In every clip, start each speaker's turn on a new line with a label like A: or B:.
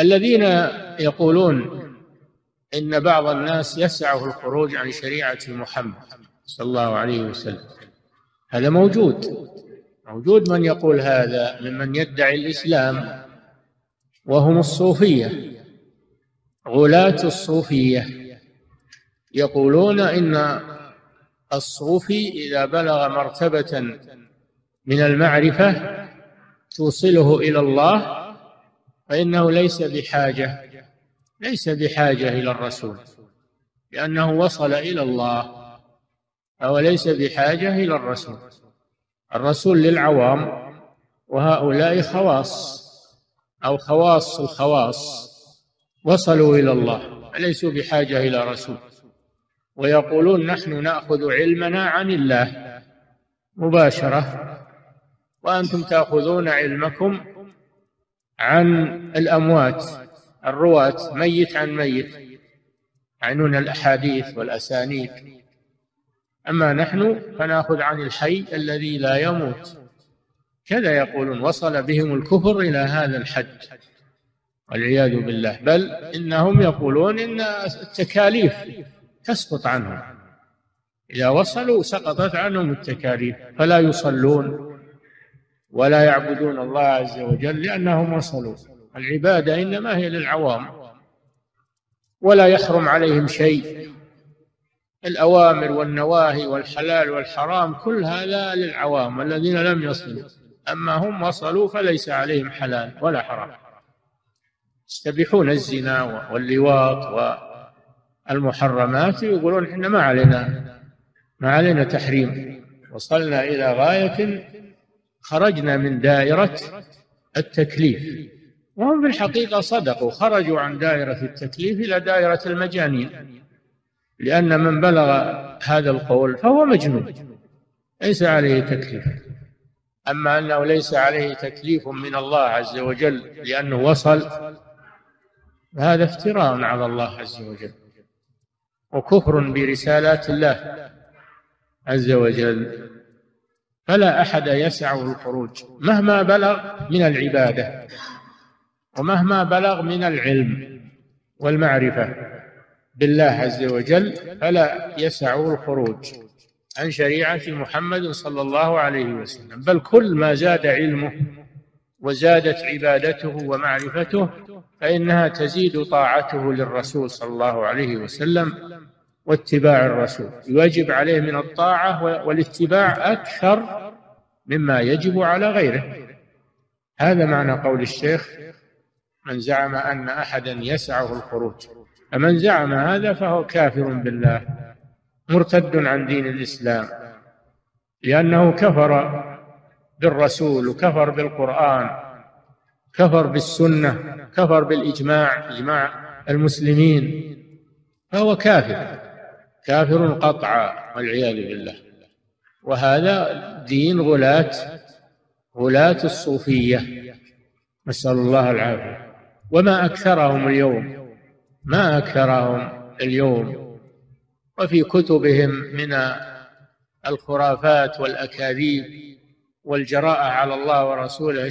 A: الذين يقولون إن بعض الناس يسعه الخروج عن شريعة محمد صلى الله عليه وسلم، هذا موجود من يقول هذا ممن يدعي الإسلام، وهم الصوفية، غلاة الصوفية، يقولون إن الصوفي إذا بلغ مرتبة من المعرفة توصله إلى الله فإنه ليس بحاجة إلى الرسول، لأنه وصل إلى الله، فهو ليس بحاجة إلى الرسول. الرسول للعوام، وهؤلاء خواص أو خواص الخواص، وصلوا إلى الله فليسوا بحاجة إلى رسول. ويقولون نحن نأخذ علمنا عن الله مباشرة، وأنتم تأخذون علمكم عن الأموات الرواة، ميت عن ميت، يعنون الأحاديث والأسانيد، أما نحن فنأخذ عن الحي الذي لا يموت. كذا يقولون، وصل بهم الكفر إلى هذا الحد والعياذ بالله. بل إنهم يقولون إن التكاليف تسقط عنهم، إذا وصلوا سقطت عنهم التكاليف، فلا يصلون ولا يعبدون الله عز وجل لأنهم وصلوا. العبادة إنما هي للعوام، ولا يحرم عليهم شيء، الأوامر والنواهي والحلال والحرام كل هذا للعوام الذين لم يصلوا، أما هم وصلوا فليس عليهم حلال ولا حرام، يستبيحون الزنا واللواط والمحرمات، يقولون إحنا ما علينا تحريم، وصلنا إلى غاية خرجنا من دائرة التكليف. وهم في الحقيقة صدقوا، خرجوا عن دائرة التكليف إلى دائرة المجانين، لأن من بلغ هذا القول فهو مجنون ليس عليه تكليف. أما أنه ليس عليه تكليف من الله عز وجل لأنه وصل، هذا افتراء على الله عز وجل وكفر برسالات الله عز وجل. فلا أحد يسعه الخروج مهما بلغ من العبادة ومهما بلغ من العلم والمعرفة بالله عز وجل، فلا يسعه الخروج عن شريعة محمد صلى الله عليه وسلم. بل كل ما زاد علمه وزادت عبادته ومعرفته فإنها تزيد طاعته للرسول صلى الله عليه وسلم واتباع الرسول، يجب عليه من الطاعة والاتباع أكثر مما يجب على غيره. هذا معنى قول الشيخ من زعم أن أحدا يسعه الخروج. فمن زعم هذا فهو كافر بالله مرتد عن دين الإسلام، لأنه كفر بالرسول وكفر بالقرآن، كفر بالسنة، كفر بالإجماع، إجماع المسلمين، فهو كافر قطعا والعياذ بالله. وهذا دين غلاة الصوفية، نسأل الله العافية. وما أكثرهم اليوم وفي كتبهم من الخرافات والأكاذيب والجراءة على الله ورسوله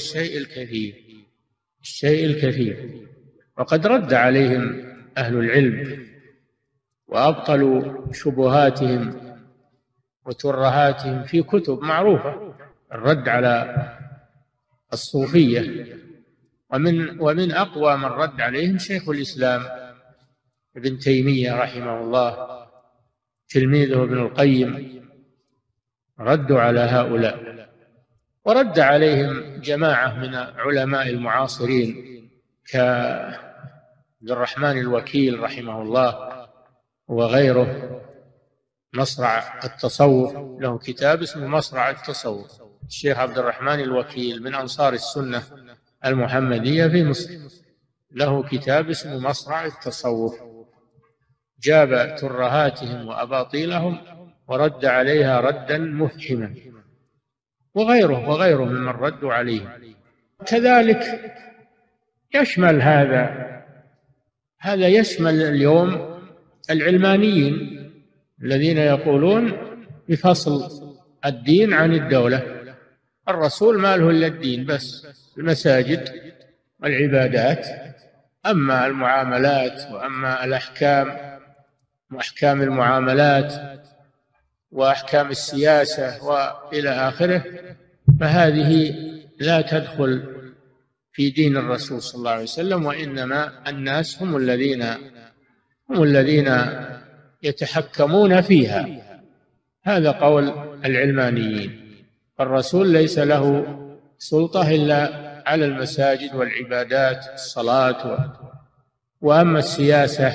A: الشيء الكثير. وقد رد عليهم أهل العلم وأبطلوا شبهاتهم وترهاتهم في كتب معروفة، الرد على الصوفية. ومن أقوى من رد عليهم شيخ الإسلام ابن تيمية رحمه الله، تلميذه ابن القيم، ردوا على هؤلاء. ورد عليهم جماعة من علماء المعاصرين كعبد الرحمن الوكيل رحمه الله وغيره، مصرع التصوف، له كتاب اسمه مصرع التصوف. الشيخ عبد الرحمن الوكيل من أنصار السنة المحمدية في مصر، له كتاب اسمه مصرع التصوف، جاب ترهاتهم وأباطيلهم ورد عليها ردا مفحما، وغيره ممن ردوا عليه. كذلك يشمل هذا يشمل اليوم العلمانيين الذين يقولون بفصل الدين عن الدولة. الرسول ما له إلا الدين بس، المساجد والعبادات، أما المعاملات وأما الأحكام وأحكام المعاملات وأحكام السياسة وإلى آخره، فهذه لا تدخل في دين الرسول صلى الله عليه وسلم، وإنما الناس هم الذين يتحكمون فيها. هذا قول العلمانيين. الرسول ليس له سلطة إلا على المساجد والعبادات، الصلاة، وأما السياسة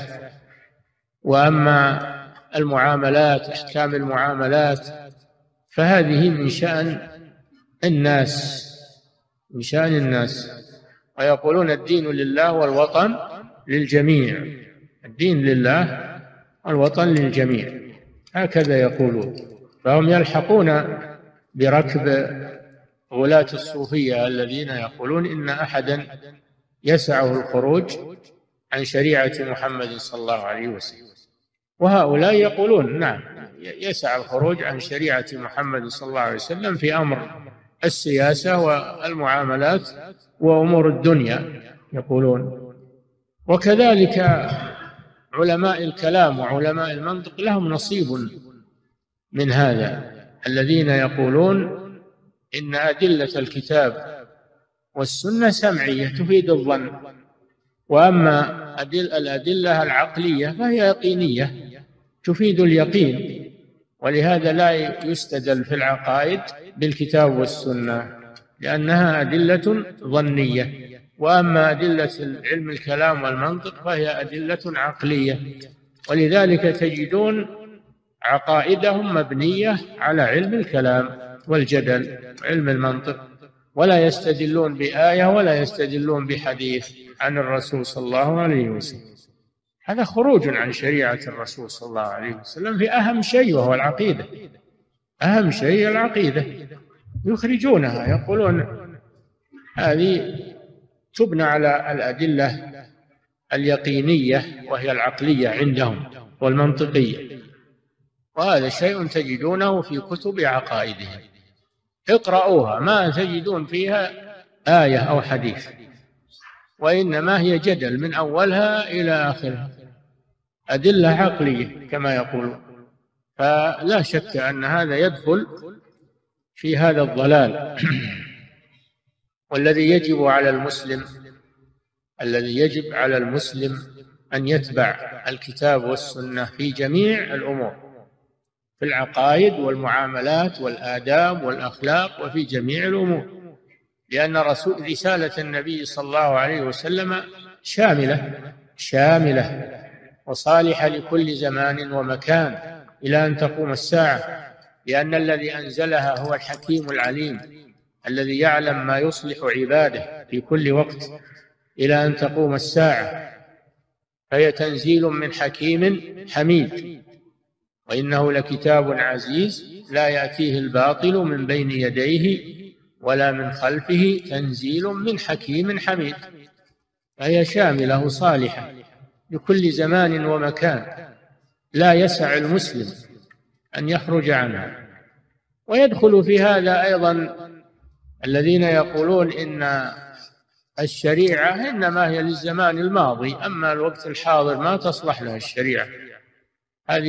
A: وأما المعاملات، أحكام المعاملات، فهذه من شأن الناس، من شأن الناس. ويقولون الدين لله والوطن للجميع، الدين لله والوطن للجميع، هكذا يقولون. فهم يلحقون بركب غلاة الصوفية الذين يقولون إن أحدا يسعه الخروج عن شريعة محمد صلى الله عليه وسلم. وهؤلاء يقولون نعم، يسع الخروج عن شريعة محمد صلى الله عليه وسلم في أمر السياسة والمعاملات وأمور الدنيا يقولون. وكذلك علماء الكلام وعلماء المنطق لهم نصيب من هذا، الذين يقولون إن أدلة الكتاب والسنة سمعية تفيد الظن، وأما الأدلة العقلية فهي يقينية تفيد اليقين، ولهذا لا يستدل في العقائد بالكتاب والسنة لأنها أدلة ظنية. وأما أدلة علم الكلام والمنطق فهي أدلة عقلية، ولذلك تجدون عقائدهم مبنية على علم الكلام والجدل وعلم المنطق، ولا يستدلون بآية ولا يستدلون بحديث عن الرسول صلى الله عليه وسلم. هذا خروج عن شريعة الرسول صلى الله عليه وسلم في أهم شيء وهو العقيدة. أهم شيء العقيدة يخرجونها، يقولون هذه تبنى على الأدلة اليقينية وهي العقلية عندهم والمنطقية، وهذا شيء تجدونه في كتب عقائدهم، اقرأوها ما تجدون فيها آية أو حديث، وإنما هي جدل من أولها إلى آخرها، أدلة عقلية كما يقولون. فلا شك أن هذا يدخل في هذا الضلال. والذي يجب على المسلم أن يتبع الكتاب والسنة في جميع الأمور، في العقائد والمعاملات والآداب والأخلاق وفي جميع الأمور، لأن رسالة النبي صلى الله عليه وسلم شاملة وصالحة لكل زمان ومكان إلى أن تقوم الساعة، لأن الذي أنزلها هو الحكيم العليم الذي يعلم ما يصلح عباده في كل وقت إلى أن تقوم الساعة، فهي تنزيل من حكيم حميد، وإنه لكتاب عزيز لا يأتيه الباطل من بين يديه ولا من خلفه تنزيل من حكيم حميد. فهي شاملة صالحة لكل زمان ومكان، لا يسع المسلم أن يخرج عنها. ويدخل في هذا أيضا الذين يقولون إن الشريعة إنما هي للزمان الماضي، أما الوقت الحاضر ما تصلح له الشريعة، هذه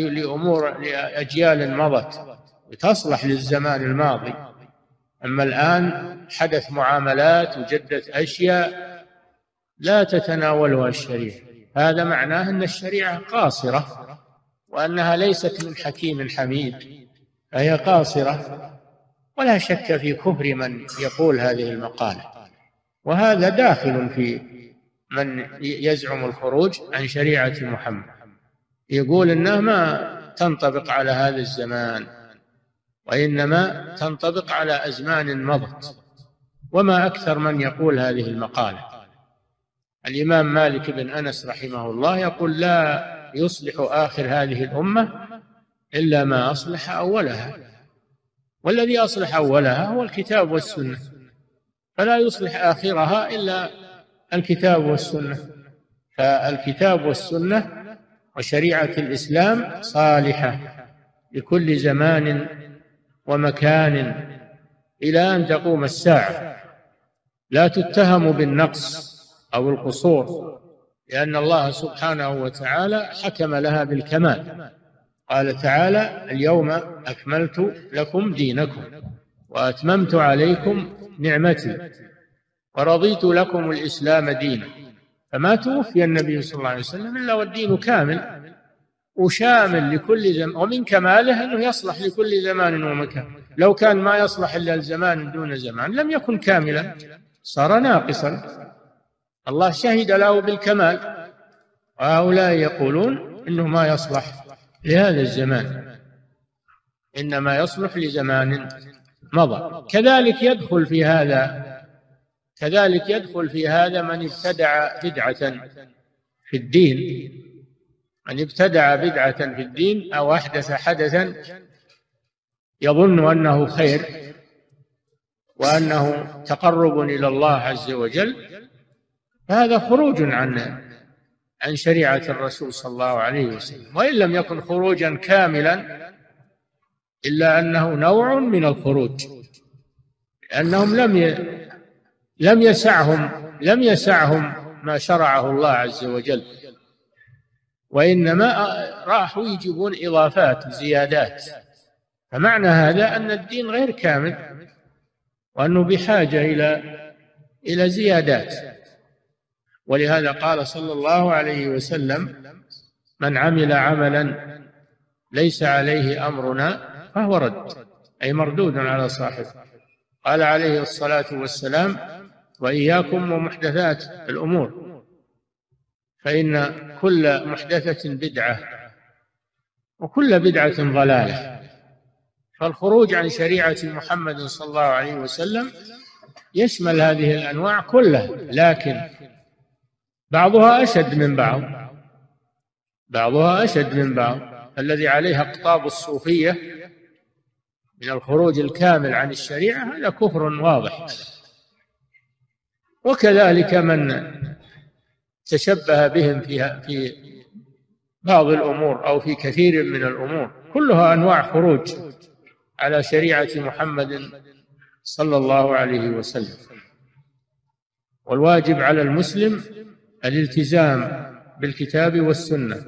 A: لأجيال مضت وتصلح للزمان الماضي، أما الآن حدث معاملات وجدت أشياء لا تتناولها الشريعة. هذا معناه أن الشريعة قاصرة وأنها ليست من حكيم حميد، فهي قاصرة. ولا شك في كفر من يقول هذه المقالة، وهذا داخل في من يزعم الخروج عن شريعة محمد، يقول إنها ما تنطبق على هذا الزمان وإنما تنطبق على أزمان مضت. وما أكثر من يقول هذه المقالة. الإمام مالك بن أنس رحمه الله يقول لا يصلح آخر هذه الأمة إلا ما أصلح أولها، والذي أصلح أولها هو الكتاب والسنة، فلا يصلح آخرها إلا الكتاب والسنة. فالكتاب والسنة وشريعة الإسلام صالحة لكل زمان ومكان إلى أن تقوم الساعة، لا تتهم بالنقص أو القصور لأن الله سبحانه وتعالى حكم لها بالكمال. قال تعالى: اليوم أكملت لكم دينكم وأتممت عليكم نعمتي ورضيت لكم الإسلام دينا. فما توفي النبي صلى الله عليه وسلم إلا والدين كامل وشامل لكل زمان، ومن كماله أنه يصلح لكل زمان ومكان. لو كان ما يصلح إلا الزمان دون زمان لم يكن كاملا، صار ناقصا. الله شهد له بالكمال، وهؤلاء يقولون إنه ما يصلح لهذا الزمان، إنما يصلح لزمان مضى. كذلك يدخل في هذا من ابتدع بدعة في الدين، من ابتدع بدعة في الدين أو أحدث حدثا يظن أنه خير وأنه تقرب إلى الله عز وجل، فهذا خروج عن شريعة الرسول صلى الله عليه وسلم. وإن لم يكن خروجا كاملا إلا أنه نوع من الخروج، لأنهم لم يسعهم ما شرعه الله عز وجل، وإنما راحوا يجيبون إضافات زيادات. فمعنى هذا أن الدين غير كامل وأنه بحاجة إلى زيادات. ولهذا قال صلى الله عليه وسلم: من عمل عملا ليس عليه أمرنا فهو رد، أي مردود على صاحبه. قال عليه الصلاة والسلام: وإياكم ومحدثات الأمور فإن كل محدثة بدعة وكل بدعة ضلالة. فالخروج عن شريعة محمد صلى الله عليه وسلم يشمل هذه الأنواع كلها، لكن بعضها أشد من بعض. الذي عليها أقطاب الصوفية من الخروج الكامل عن الشريعة هذا كفر واضح. وكذلك من تشبه بهم في بعض الأمور أو في كثير من الأمور، كلها أنواع خروج على شريعة محمد صلى الله عليه وسلم. والواجب على المسلم الالتزام بالكتاب والسنة،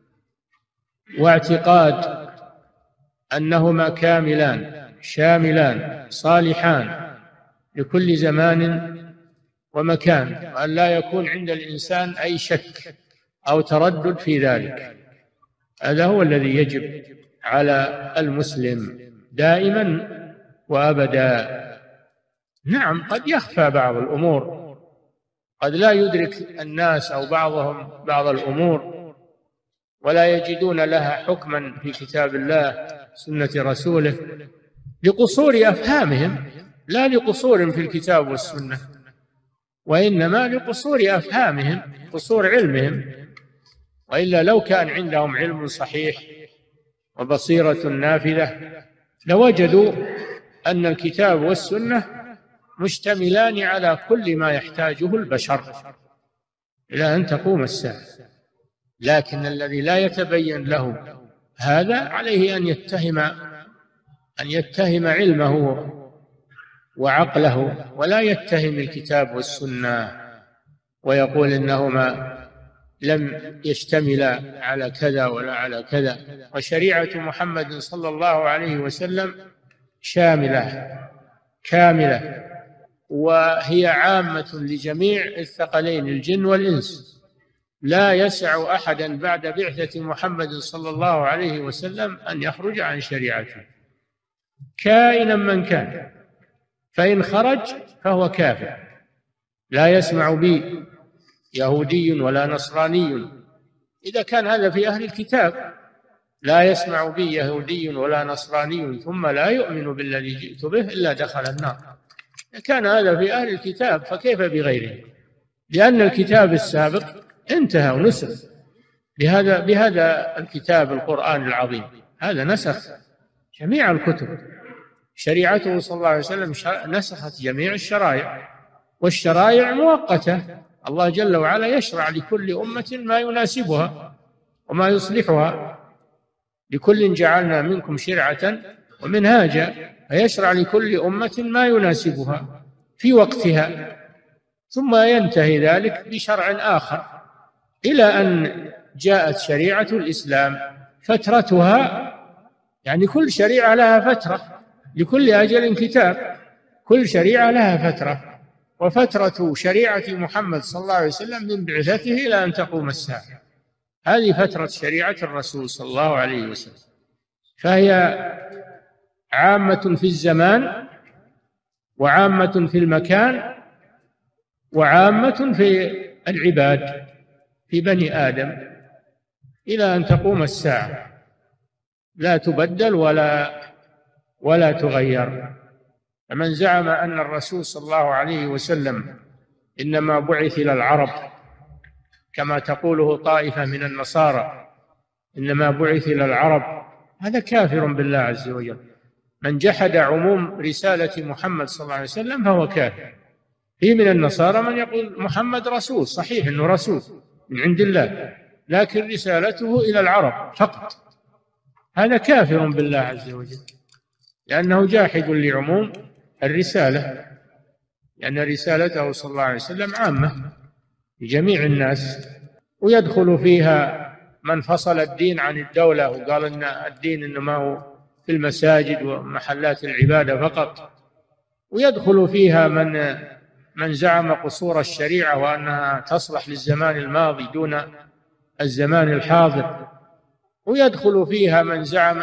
A: واعتقاد أنهما كاملان شاملان صالحان لكل زمان ومكان، وأن لا يكون عند الإنسان أي شك أو تردد في ذلك. هذا هو الذي يجب على المسلم دائما وأبدا. نعم، قد يخفى بعض الأمور، قد لا يدرك الناس أو بعضهم بعض الأمور ولا يجدون لها حكما في كتاب الله سنة رسوله لقصور أفهامهم، لا لقصور في الكتاب والسنة، وإنما لقصور أفهامهم، قصور علمهم. وإلا لو كان عندهم علم صحيح وبصيرة نافذة لوجدوا أن الكتاب والسنة مشتملان على كل ما يحتاجه البشر إلى أن تقوم الساعة. لكن الذي لا يتبين له هذا عليه أن يتهم علمه وعقله، ولا يتهم الكتاب والسنة ويقول إنهما لم يشتملا على كذا ولا على كذا. وشريعة محمد صلى الله عليه وسلم شاملة كاملة، وهي عامة لجميع الثقلين الجن والإنس. لا يسع أحدا بعد بعثة محمد صلى الله عليه وسلم أن يخرج عن شريعته كائنا من كان، فإن خرج فهو كافر. لا يسمع بي يهودي ولا نصراني، إذا كان هذا في أهل الكتاب. لا يسمع بي يهودي ولا نصراني ثم لا يؤمن بالذي جئت به إلا دخل النار. إذا كان هذا في أهل الكتاب فكيف بغيره؟ لأن الكتاب السابق انتهى ونسخ بهذا الكتاب القرآن العظيم. هذا نسخ جميع الكتب. شريعته صلى الله عليه وسلم نسخت جميع الشرائع، والشرائع مؤقتة. الله جل وعلا يشرع لكل أمة ما يناسبها وما يصلحها. لكل جعلنا منكم شرعة ومنهاجا، فيشرع لكل أمة ما يناسبها في وقتها، ثم ينتهي ذلك بشرع آخر إلى أن جاءت شريعة الإسلام فترتها، يعني كل شريعة لها فترة، لكل أجل كتاب، كل شريعة لها فترة، وفترة شريعة محمد صلى الله عليه وسلم من بعثته إلى أن تقوم الساعة، هذه فترة شريعة الرسول صلى الله عليه وسلم، فهي عامة في الزمان وعامة في المكان وعامة في العباد، في بني آدم، إلى أن تقوم الساعة، لا تبدل ولا تغير. فمن زعم أن الرسول صلى الله عليه وسلم إنما بعث إلى العرب كما تقوله طائفة من النصارى، إنما بعث إلى العرب، هذا كافر بالله عز وجل. من جحد عموم رسالة محمد صلى الله عليه وسلم فهو كافر. في من النصارى من يقول محمد رسول، صحيح أنه رسول من عند الله، لكن رسالته إلى العرب فقط، هذا كافر بالله عز وجل، لأنه جاحد لعموم الرسالة، لأن رسالته صلى الله عليه وسلم عامة لجميع الناس، ويدخل فيها من فصل الدين عن الدولة وقال أن الدين إنما هو في المساجد ومحلات العبادة فقط، ويدخل فيها من زعم قصور الشريعة وأنها تصلح للزمان الماضي دون الزمان الحاضر، ويدخل فيها من زعم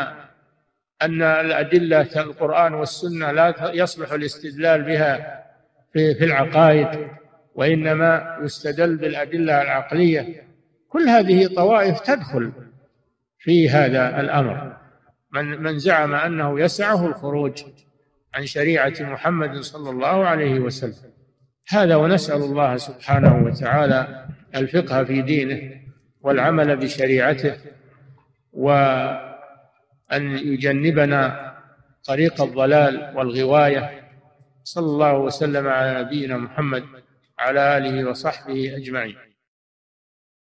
A: أن الأدلة القرآن والسنة لا يصلح الاستدلال بها في العقائد، وإنما يستدل بالأدلة العقلية. كل هذه طوائف تدخل في هذا الأمر، من زعم أنه يسعه الخروج عن شريعة محمد صلى الله عليه وسلم. هذا، ونسأل الله سبحانه وتعالى الفقه في دينه والعمل بشريعته، وأن يجنبنا طريق الضلال والغواية. صلى الله وسلم على نبينا محمد على آله وصحبه أجمعين.